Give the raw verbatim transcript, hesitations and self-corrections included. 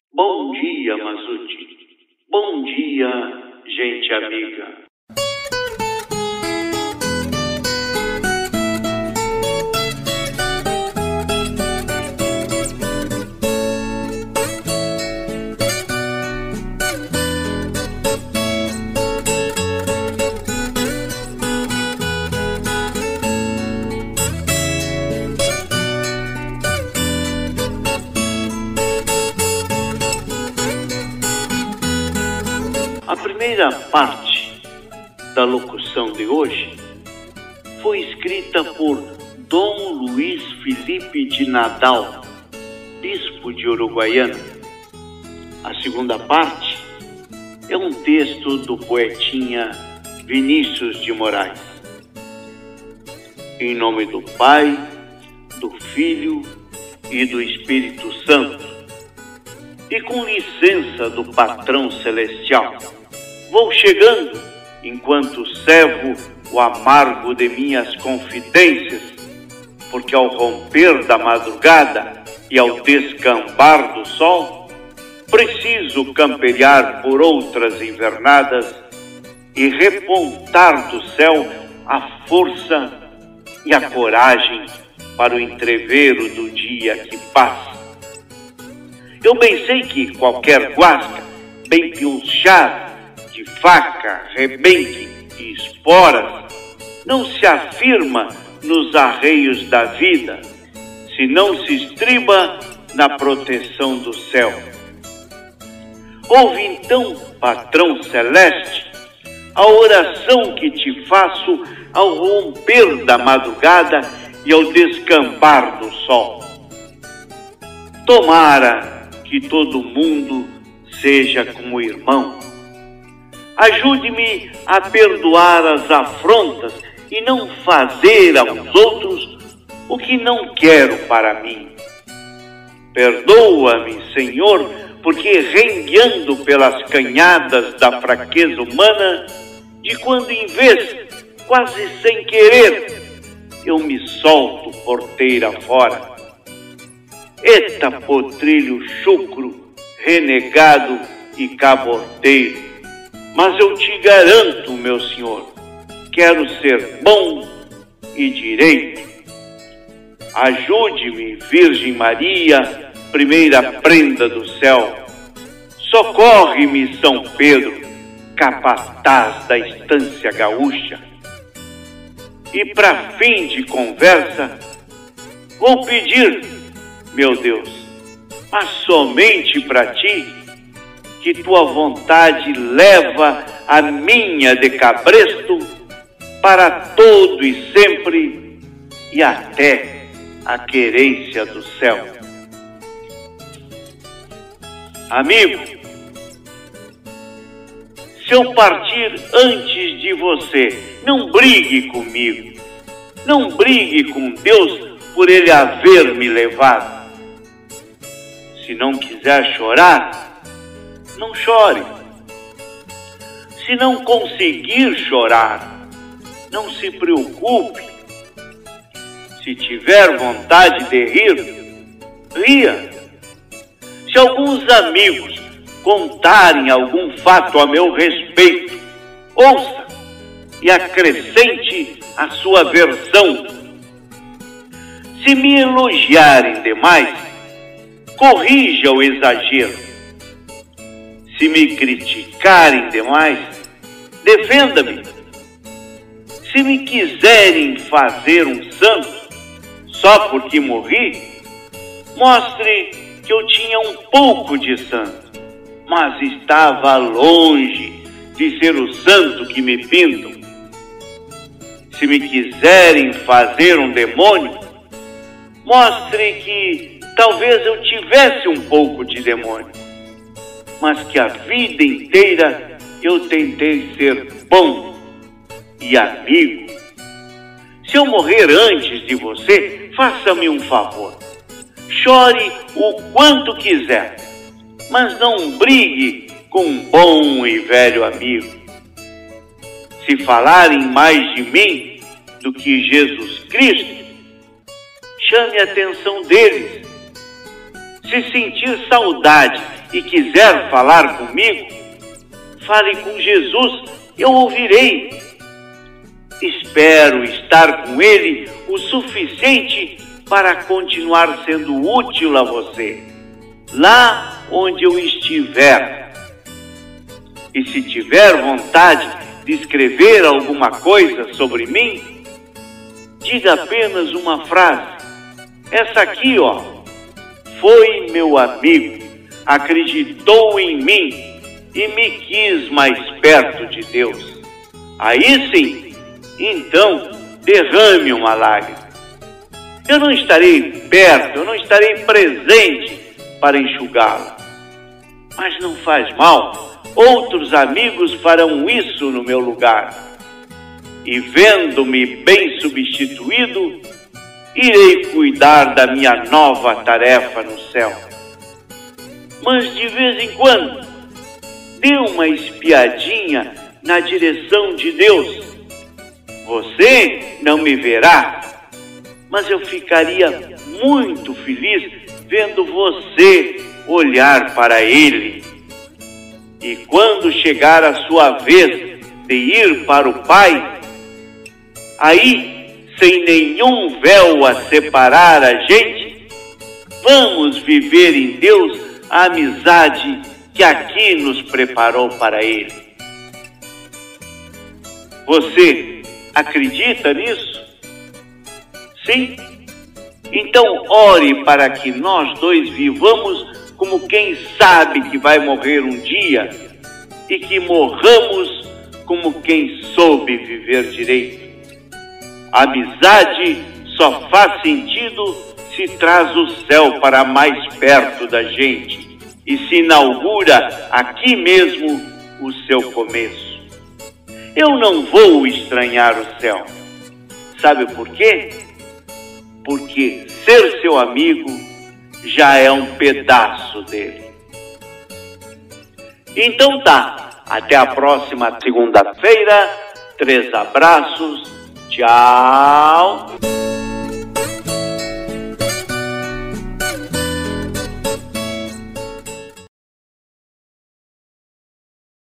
Bom dia, Mazzuti. Bom dia, gente amiga. A primeira parte da locução de hoje foi escrita por Dom Luiz Felipe de Nadal, bispo de Uruguaiana. A segunda parte é um texto do poetinha Vinícius de Moraes. Em nome do Pai, do Filho e do Espírito Santo, e com licença do Patrão Celestial, vou chegando, enquanto servo o amargo de minhas confidências, porque ao romper da madrugada e ao descambar do sol, preciso campear por outras invernadas e repontar do céu a força e a coragem para o entrevero do dia que passa. Eu bem sei que qualquer guasca bem piochada, de faca, rebenque e esporas, não se afirma nos arreios da vida, se não se estriba na proteção do céu. Ouve então, Patrão Celeste, a oração que te faço ao romper da madrugada e ao descambar do sol. Tomara que todo mundo seja como irmão. Ajude-me a perdoar as afrontas e não fazer aos outros o que não quero para mim. Perdoa-me, Senhor, porque rengueando pelas canhadas da fraqueza humana, de quando em vez, quase sem querer, eu me solto porteira fora. Eta potrilho chucro, renegado e caborteiro. Mas eu te garanto, meu senhor, quero ser bom e direito. Ajude-me, Virgem Maria, primeira prenda do céu. Socorre-me, São Pedro, capataz da estância gaúcha. E para fim de conversa, vou pedir, meu Deus, mas somente para ti, que tua vontade leva a minha de cabresto para todo e sempre e até a querência do céu. Amigo, se eu partir antes de você, não brigue comigo, não brigue com Deus por ele haver me levado. Se não quiser chorar, não chore. Se não conseguir chorar, não se preocupe. Se tiver vontade de rir, ria. Se alguns amigos contarem algum fato a meu respeito, ouça e acrescente a sua versão. Se me elogiarem demais, corrija o exagero. Se me criticarem demais, defenda-me. Se me quiserem fazer um santo só porque morri, mostre que eu tinha um pouco de santo, mas estava longe de ser o santo que me pintam. Se me quiserem fazer um demônio, mostre que talvez eu tivesse um pouco de demônio, mas que a vida inteira eu tentei ser bom e amigo. Se eu morrer antes de você, faça-me um favor. Chore o quanto quiser, mas não brigue com um bom e velho amigo. Se falarem mais de mim do que Jesus Cristo, chame a atenção deles. Se sentir saudade e quiser falar comigo, fale com Jesus, eu ouvirei. Espero estar com Ele o suficiente para continuar sendo útil a você, lá onde eu estiver. E se tiver vontade de escrever alguma coisa sobre mim, diga apenas uma frase. Essa aqui, ó. Foi meu amigo, acreditou em mim e me quis mais perto de Deus. Aí sim, então derrame uma lágrima. Eu não estarei perto, eu não estarei presente para enxugá-la. Mas não faz mal, outros amigos farão isso no meu lugar. E vendo-me bem substituído, irei cuidar da minha nova tarefa no céu. Mas de vez em quando, dê uma espiadinha na direção de Deus. Você não me verá, mas eu ficaria muito feliz vendo você olhar para Ele. E quando chegar a sua vez de ir para o Pai, aí, sem nenhum véu a separar a gente, vamos viver em Deus a amizade que aqui nos preparou para Ele. Você acredita nisso? Sim? Então ore para que nós dois vivamos como quem sabe que vai morrer um dia e que morramos como quem soube viver direito. A amizade só faz sentido se traz o céu para mais perto da gente e se inaugura aqui mesmo o seu começo. Eu não vou estranhar o céu. Sabe por quê? Porque ser seu amigo já é um pedaço dele. Então tá, até a próxima segunda-feira. Três abraços. Tchau!